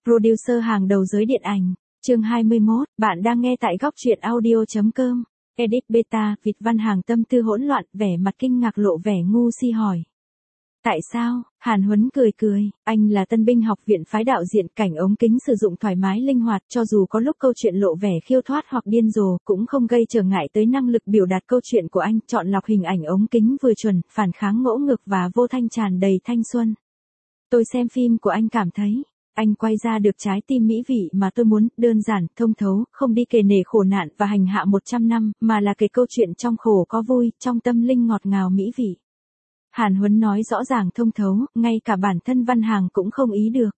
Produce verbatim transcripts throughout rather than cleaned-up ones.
Producer hàng đầu giới điện ảnh. Chương hai mươi mốt, bạn đang nghe tại góc truyện audio chấm com. Edit beta, Vịt Văn Hàng tâm tư hỗn loạn, vẻ mặt kinh ngạc lộ vẻ ngu si hỏi. Tại sao? Hàn Huấn cười cười, anh là tân binh học viện phái đạo diễn, cảnh ống kính sử dụng thoải mái linh hoạt, cho dù có lúc câu chuyện lộ vẻ khiêu thoát hoặc điên rồ, cũng không gây trở ngại tới năng lực biểu đạt câu chuyện của anh, chọn lọc hình ảnh ống kính vừa chuẩn, phản kháng ngỗ ngược và vô thanh tràn đầy thanh xuân. Tôi xem phim của anh cảm thấy, anh quay ra được trái tim mỹ vị mà tôi muốn, đơn giản, thông thấu, không đi kề nể khổ nạn và hành hạ một trăm năm, mà là kể câu chuyện trong khổ có vui, trong tâm linh ngọt ngào mỹ vị. Hàn Huấn nói rõ ràng thông thấu, ngay cả bản thân Văn Hàng cũng không ý được.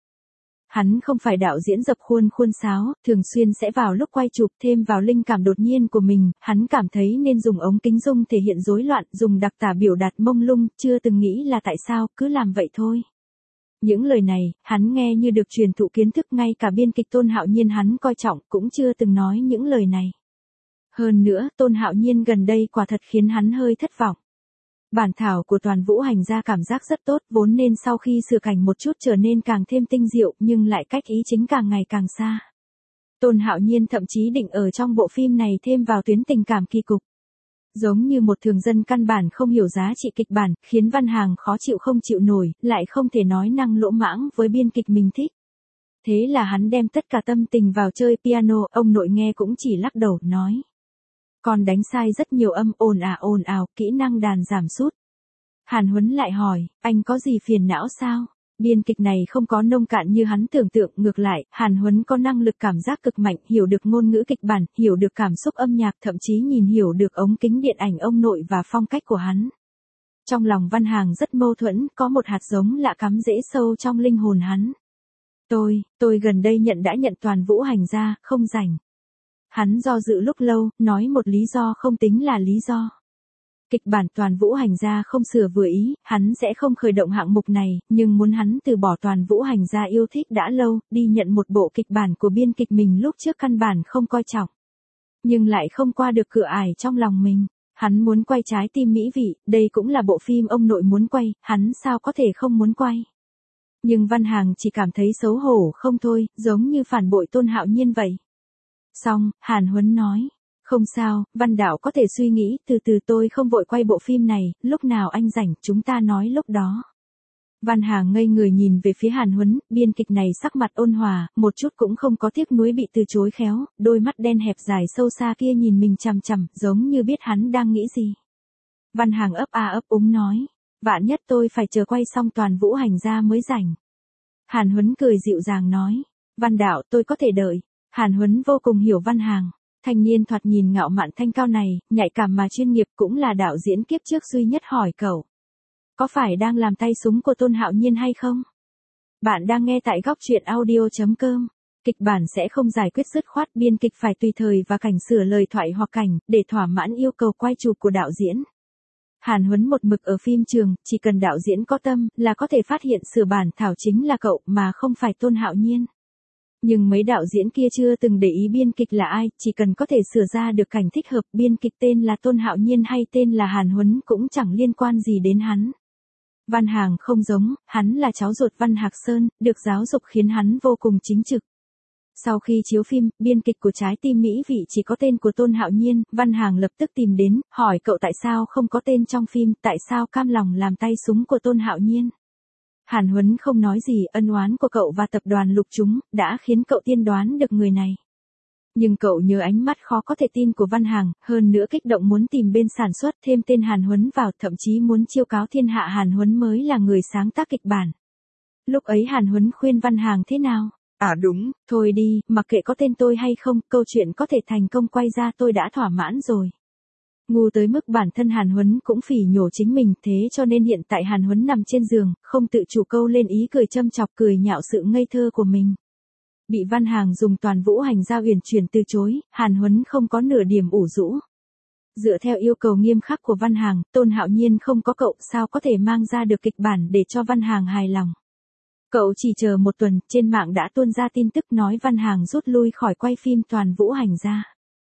Hắn không phải đạo diễn dập khuôn khuôn sáo, thường xuyên sẽ vào lúc quay chụp thêm vào linh cảm đột nhiên của mình, hắn cảm thấy nên dùng ống kính dung thể hiện rối loạn, dùng đặc tả biểu đạt mông lung, chưa từng nghĩ là tại sao, cứ làm vậy thôi. Những lời này, hắn nghe như được truyền thụ kiến thức, ngay cả biên kịch Tôn Hạo Nhiên hắn coi trọng cũng chưa từng nói những lời này. Hơn nữa, Tôn Hạo Nhiên gần đây quả thật khiến hắn hơi thất vọng. Bản thảo của Toàn Vũ Hành ra cảm giác rất tốt, vốn nên sau khi sửa cảnh một chút trở nên càng thêm tinh diệu, nhưng lại cách ý chính càng ngày càng xa. Tôn Hạo Nhiên thậm chí định ở trong bộ phim này thêm vào tuyến tình cảm kỳ cục. Giống như một thường dân căn bản không hiểu giá trị kịch bản, khiến Văn Hàng khó chịu không chịu nổi, lại không thể nói năng lỗ mãng với biên kịch mình thích. Thế là hắn đem tất cả tâm tình vào chơi piano, ông nội nghe cũng chỉ lắc đầu, nói. Còn đánh sai rất nhiều âm, ồn ào ồn ào, kỹ năng đàn giảm sút. Hàn Huấn lại hỏi, anh có gì phiền não sao? Biên kịch này không có nông cạn như hắn tưởng tượng, ngược lại, Hàn Huấn có năng lực cảm giác cực mạnh, hiểu được ngôn ngữ kịch bản, hiểu được cảm xúc âm nhạc, thậm chí nhìn hiểu được ống kính điện ảnh ông nội và phong cách của hắn. Trong lòng Văn Hàng rất mâu thuẫn, có một hạt giống lạ cắm rễ sâu trong linh hồn hắn. Tôi, tôi gần đây nhận đã nhận Toàn Vũ Hành ra, không rảnh. Hắn do dự lúc lâu, nói một lý do không tính là lý do. Kịch bản Toàn Vũ Hành ra không sửa vừa ý, hắn sẽ không khởi động hạng mục này, nhưng muốn hắn từ bỏ Toàn Vũ Hành ra yêu thích đã lâu, đi nhận một bộ kịch bản của biên kịch mình lúc trước căn bản không coi trọng. Nhưng lại không qua được cửa ải trong lòng mình. Hắn muốn quay trái tim mỹ vị, đây cũng là bộ phim ông nội muốn quay, hắn sao có thể không muốn quay. Nhưng Văn Hàng chỉ cảm thấy xấu hổ không thôi, giống như phản bội Tôn Hạo Nhiên vậy. Xong, Hàn Huấn nói. Không sao, Văn đạo có thể suy nghĩ, từ từ, tôi không vội quay bộ phim này, lúc nào anh rảnh, chúng ta nói lúc đó. Văn Hàng ngây người nhìn về phía Hàn Huấn, biên kịch này sắc mặt ôn hòa, một chút cũng không có tiếc nuối bị từ chối khéo, đôi mắt đen hẹp dài sâu xa kia nhìn mình chằm chằm, giống như biết hắn đang nghĩ gì. Văn Hàng ấp a ấp úng nói, vạn nhất tôi phải chờ quay xong Toàn Vũ Hành ra mới rảnh. Hàn Huấn cười dịu dàng nói, Văn đạo, tôi có thể đợi. Hàn Huấn vô cùng hiểu Văn Hàng. Thanh niên thoạt nhìn ngạo mạn thanh cao này, nhạy cảm mà chuyên nghiệp, cũng là đạo diễn kiếp trước duy nhất hỏi cậu. Có phải đang làm tay súng của Tôn Hạo Nhiên hay không? Bạn đang nghe tại góc truyện audio chấm com. Kịch bản sẽ không giải quyết dứt khoát, biên kịch phải tùy thời và cảnh sửa lời thoại hoặc cảnh, để thỏa mãn yêu cầu quay chụp của đạo diễn. Hàn Huấn một mực ở phim trường, chỉ cần đạo diễn có tâm, là có thể phát hiện sửa bản thảo chính là cậu, mà không phải Tôn Hạo Nhiên. Nhưng mấy đạo diễn kia chưa từng để ý biên kịch là ai, chỉ cần có thể sửa ra được cảnh thích hợp, biên kịch tên là Tôn Hạo Nhiên hay tên là Hàn Huấn cũng chẳng liên quan gì đến hắn. Văn Hàng không giống, hắn là cháu ruột Văn Hạc Sơn, được giáo dục khiến hắn vô cùng chính trực. Sau khi chiếu phim, biên kịch của Trái tim mỹ vị chỉ có tên của Tôn Hạo Nhiên, Văn Hàng lập tức tìm đến, hỏi cậu tại sao không có tên trong phim, tại sao cam lòng làm tay súng của Tôn Hạo Nhiên. Hàn Huấn không nói gì, ân oán của cậu và tập đoàn Lục Chúng, đã khiến cậu tiên đoán được người này. Nhưng cậu nhớ ánh mắt khó có thể tin của Văn Hàng, hơn nữa kích động muốn tìm bên sản xuất thêm tên Hàn Huấn vào, thậm chí muốn chiêu cáo thiên hạ Hàn Huấn mới là người sáng tác kịch bản. Lúc ấy Hàn Huấn khuyên Văn Hàng thế nào? À đúng, thôi đi, mặc kệ có tên tôi hay không, câu chuyện có thể thành công quay ra tôi đã thỏa mãn rồi. Ngu tới mức bản thân Hàn Huấn cũng phỉ nhổ chính mình, thế cho nên hiện tại Hàn Huấn nằm trên giường, không tự chủ câu lên ý cười châm chọc, cười nhạo sự ngây thơ của mình. Bị Văn Hàng dùng Toàn Vũ Hành ra uyển chuyển từ chối, Hàn Huấn không có nửa điểm ủ rũ. Dựa theo yêu cầu nghiêm khắc của Văn Hàng, Tôn Hạo Nhiên không có cậu, sao có thể mang ra được kịch bản để cho Văn Hàng hài lòng. Cậu chỉ chờ một tuần, trên mạng đã tuôn ra tin tức nói Văn Hàng rút lui khỏi quay phim Toàn Vũ Hành ra.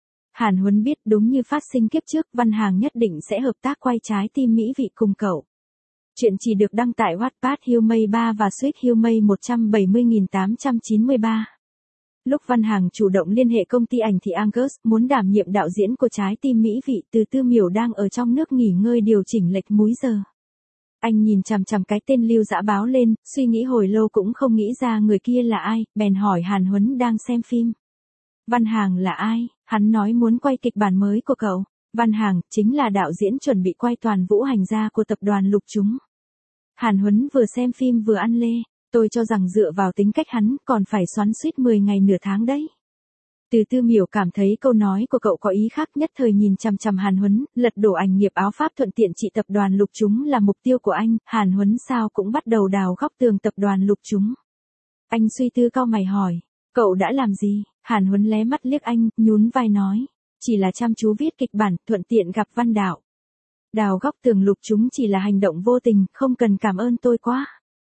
Hàn Huấn biết đúng như phát sinh kiếp trước, Văn Hàng nhất định sẽ hợp tác quay Trái tim mỹ vị cùng cậu. Chuyện chỉ được đăng tại Wattpad Humay ba và Sweet Humay một trăm bảy mươi nghìn tám trăm chín mươi ba. Lúc Văn Hàng chủ động liên hệ công ty ảnh thì Angus muốn đảm nhiệm đạo diễn của Trái tim mỹ vị, Từ Tư Miểu đang ở trong nước nghỉ ngơi điều chỉnh lệch múi giờ. Anh nhìn chằm chằm cái tên Lưu Dã báo lên, suy nghĩ hồi lâu cũng không nghĩ ra người kia là ai, bèn hỏi Hàn Huấn đang xem phim. Văn Hàng là ai? Hắn nói muốn quay kịch bản mới của cậu. Văn Hàng chính là đạo diễn chuẩn bị quay Toàn Vũ Hành Gia của tập đoàn Lục Chúng. Hàn Huấn vừa xem phim vừa ăn lê. Tôi cho rằng dựa vào tính cách hắn còn phải xoắn suýt mười ngày nửa tháng đấy. Từ Tư Miểu cảm thấy câu nói của cậu có ý khác, nhất thời nhìn chằm chằm Hàn Huấn, lật đổ ảnh nghiệp áo pháp thuận tiện trị tập đoàn Lục Chúng là mục tiêu của anh. Hàn Huấn sao cũng bắt đầu đào góc tường tập đoàn Lục Chúng. Anh suy tư cau mày hỏi, cậu đã làm gì? Hàn Huấn lé mắt liếc anh, nhún vai nói, chỉ là chăm chú viết kịch bản, thuận tiện gặp Văn Đạo. Đào góc tường Lục Chúng chỉ là hành động vô tình, không cần cảm ơn tôi quá.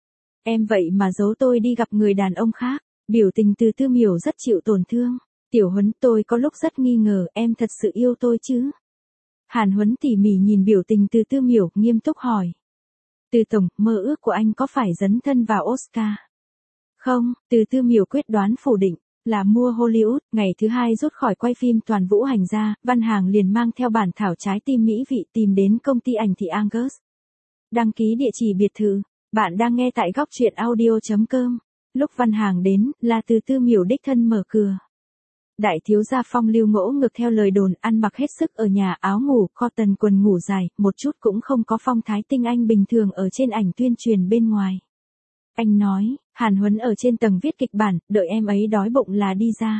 Em vậy mà giấu tôi đi gặp người đàn ông khác. Biểu tình Từ Tư Miểu rất chịu tổn thương. Tiểu Huấn, tôi có lúc rất nghi ngờ em thật sự yêu tôi chứ? Hàn Huấn tỉ mỉ nhìn biểu tình Từ Tư Miểu, nghiêm túc hỏi. Từ tổng, mơ ước của anh có phải dấn thân vào Oscar? Không, Từ Tư Miểu quyết đoán phủ định, là mua Hollywood. Ngày thứ hai rút khỏi quay phim Toàn Vũ Hành Gia, Văn Hàng liền mang theo bản thảo Trái tim mỹ vị tìm đến công ty ảnh thị Angus. Đăng ký địa chỉ biệt thự. Bạn đang nghe tại góc truyện audio chấm com. Lúc Văn Hàng đến, là Từ Tư Miểu đích thân mở cửa. Đại thiếu gia phong lưu ngỗ ngược theo lời đồn, ăn mặc hết sức ở nhà, áo ngủ, cotton quần ngủ dài, một chút cũng không có phong thái tinh anh bình thường ở trên ảnh tuyên truyền bên ngoài. Anh nói, Hàn Huấn ở trên tầng viết kịch bản, đợi em ấy đói bụng là đi ra.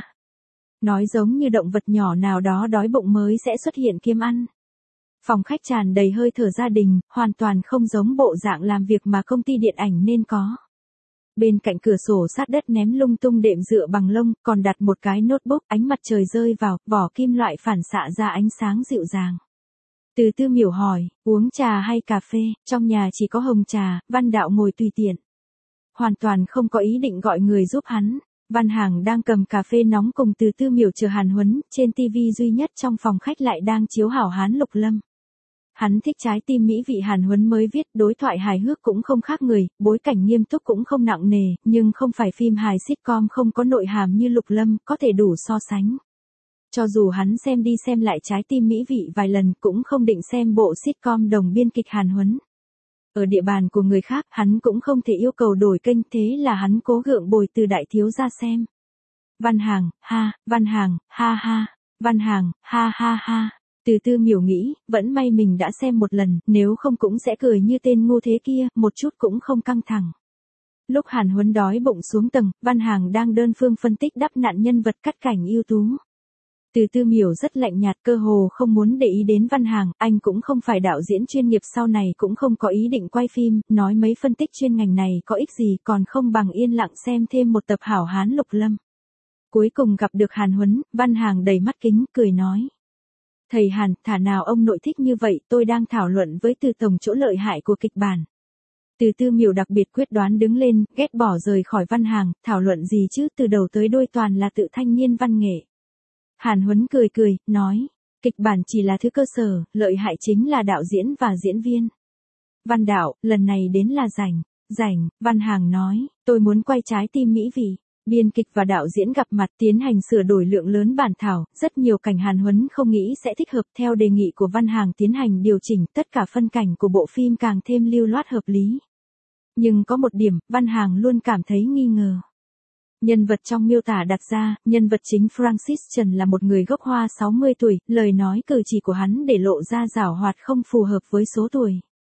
Nói giống như động vật nhỏ nào đó đói bụng mới sẽ xuất hiện kiếm ăn. Phòng khách tràn đầy hơi thở gia đình, hoàn toàn không giống bộ dạng làm việc mà công ty điện ảnh nên có. Bên cạnh cửa sổ sát đất ném lung tung đệm dựa bằng lông, còn đặt một cái notebook, ánh mặt trời rơi vào, vỏ kim loại phản xạ ra ánh sáng dịu dàng. Từ Tư Miểu hỏi, uống trà hay cà phê? Trong nhà chỉ có hồng trà. Văn Đạo ngồi tùy tiện. Hoàn toàn không có ý định gọi người giúp hắn. Văn Hàng đang cầm cà phê nóng cùng Từ Tư Miểu chờ Hàn Huấn, trên tivi duy nhất trong phòng khách lại đang chiếu Hảo Hán Lục Lâm. Hắn thích Trái tim mỹ vị Hàn Huấn mới viết, đối thoại hài hước cũng không khác người, bối cảnh nghiêm túc cũng không nặng nề, nhưng không phải phim hài sitcom không có nội hàm như Lục Lâm, có thể đủ so sánh. Cho dù hắn xem đi xem lại Trái tim mỹ vị vài lần cũng không định xem bộ sitcom đồng biên kịch Hàn Huấn. Ở địa bàn của người khác, hắn cũng không thể yêu cầu đổi kênh, thế là hắn cố gượng bồi Từ đại thiếu gia xem. Văn Hàng, ha, Văn Hàng, ha ha, Văn Hàng, ha ha ha. Từ Tư Miểu nghĩ, vẫn may mình đã xem một lần, nếu không cũng sẽ cười như tên ngu thế kia, một chút cũng không căng thẳng. Lúc Hàn Huấn đói bụng xuống tầng, Văn Hàng đang đơn phương phân tích đắp nặn nhân vật cắt cảnh ưu tú. Từ Tư Miểu rất lạnh nhạt, cơ hồ không muốn để ý đến Văn Hàng, anh cũng không phải đạo diễn chuyên nghiệp, sau này cũng không có ý định quay phim, nói mấy phân tích chuyên ngành này có ích gì, còn không bằng yên lặng xem thêm một tập Hảo Hán Lục Lâm. Cuối cùng gặp được Hàn Huấn, Văn Hàng đầy mắt kính, cười nói. Thầy Hàn, thả nào ông nội thích như vậy, tôi đang thảo luận với Từ tổng chỗ lợi hại của kịch bản. Từ Tư Miểu đặc biệt quyết đoán đứng lên, ghét bỏ rời khỏi Văn Hàng, thảo luận gì chứ, từ đầu tới đuôi toàn là tự thanh niên văn nghệ. Hàn Huấn cười cười, nói, kịch bản chỉ là thứ cơ sở, lợi hại chính là đạo diễn và diễn viên. Văn Đạo, lần này đến là rảnh, rảnh, Văn Hàng nói, tôi muốn quay Trái tim mỹ vị. Biên kịch và đạo diễn gặp mặt tiến hành sửa đổi lượng lớn bản thảo, rất nhiều cảnh Hàn Huấn không nghĩ sẽ thích hợp, theo đề nghị của Văn Hàng tiến hành điều chỉnh, tất cả phân cảnh của bộ phim càng thêm lưu loát hợp lý. Nhưng có một điểm, Văn Hàng luôn cảm thấy nghi ngờ. Nhân vật trong miêu tả đặt ra, nhân vật chính Francis Trần là một người gốc Hoa sáu mươi tuổi, lời nói cử chỉ của hắn để lộ ra giảo hoạt không phù hợp với số tuổi.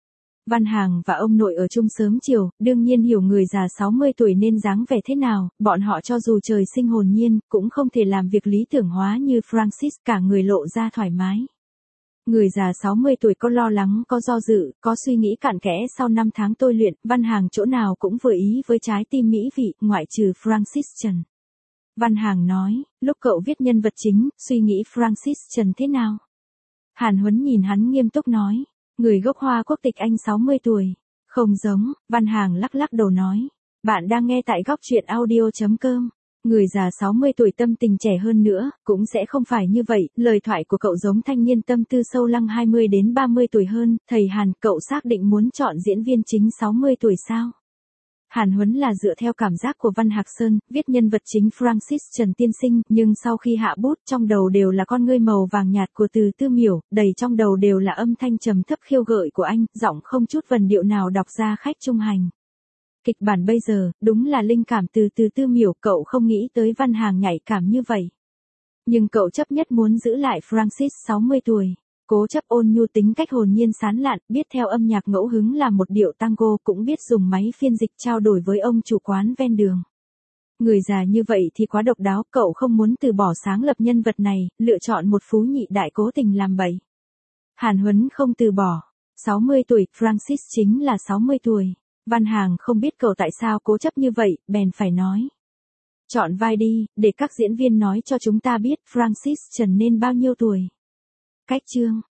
Văn Hàng và ông nội ở chung sớm chiều, đương nhiên hiểu người già sáu mươi tuổi nên dáng vẻ thế nào, bọn họ cho dù trời sinh hồn nhiên, cũng không thể làm việc lý tưởng hóa như Francis, cả người lộ ra thoải mái. Người già sáu mươi tuổi có lo lắng, có do dự, có suy nghĩ cặn kẽ, sau năm tháng tôi luyện, Văn Hàng chỗ nào cũng vừa ý với Trái tim mỹ vị, ngoại trừ Francis Trần. Văn Hàng nói, lúc cậu viết nhân vật chính, suy nghĩ Francis Trần thế nào? Hàn Huấn nhìn hắn nghiêm túc nói. Người gốc Hoa quốc tịch Anh sáu mươi tuổi. Không giống, Văn Hàng lắc lắc đầu nói. Bạn đang nghe tại góc truyện audio chấm com. Người già sáu mươi tuổi tâm tình trẻ hơn nữa, cũng sẽ không phải như vậy, lời thoại của cậu giống thanh niên tâm tư sâu lăng hai mươi đến ba mươi tuổi hơn, thầy Hàn, cậu xác định muốn chọn diễn viên chính sáu mươi tuổi sao? Hàn Huấn là dựa theo cảm giác của Văn Hạc Sơn, viết nhân vật chính Francis Trần Tiên Sinh, nhưng sau khi hạ bút trong đầu đều là con ngươi màu vàng nhạt của Từ Tư Miểu, đầy trong đầu đều là âm thanh trầm thấp khiêu gợi của anh, giọng không chút vần điệu nào đọc ra khách trung hành. Kịch bản bây giờ, đúng là linh cảm từ Từ Tư Miểu, cậu không nghĩ tới Văn Hàng nhạy cảm như vậy. Nhưng cậu chấp nhất muốn giữ lại Francis sáu mươi tuổi. Cố chấp ôn nhu tính cách hồn nhiên sán lạn, biết theo âm nhạc ngẫu hứng làm một điệu tango, cũng biết dùng máy phiên dịch trao đổi với ông chủ quán ven đường. Người già như vậy thì quá độc đáo, cậu không muốn từ bỏ sáng lập nhân vật này, lựa chọn một phú nhị đại cố tình làm bậy. Hàn Huấn không từ bỏ. sáu mươi tuổi, Francis chính là sáu mươi tuổi. Văn Hàng không biết cậu tại sao cố chấp như vậy, bèn phải nói. Chọn vai đi, để các diễn viên nói cho chúng ta biết Francis Trần nên bao nhiêu tuổi. Cách chương.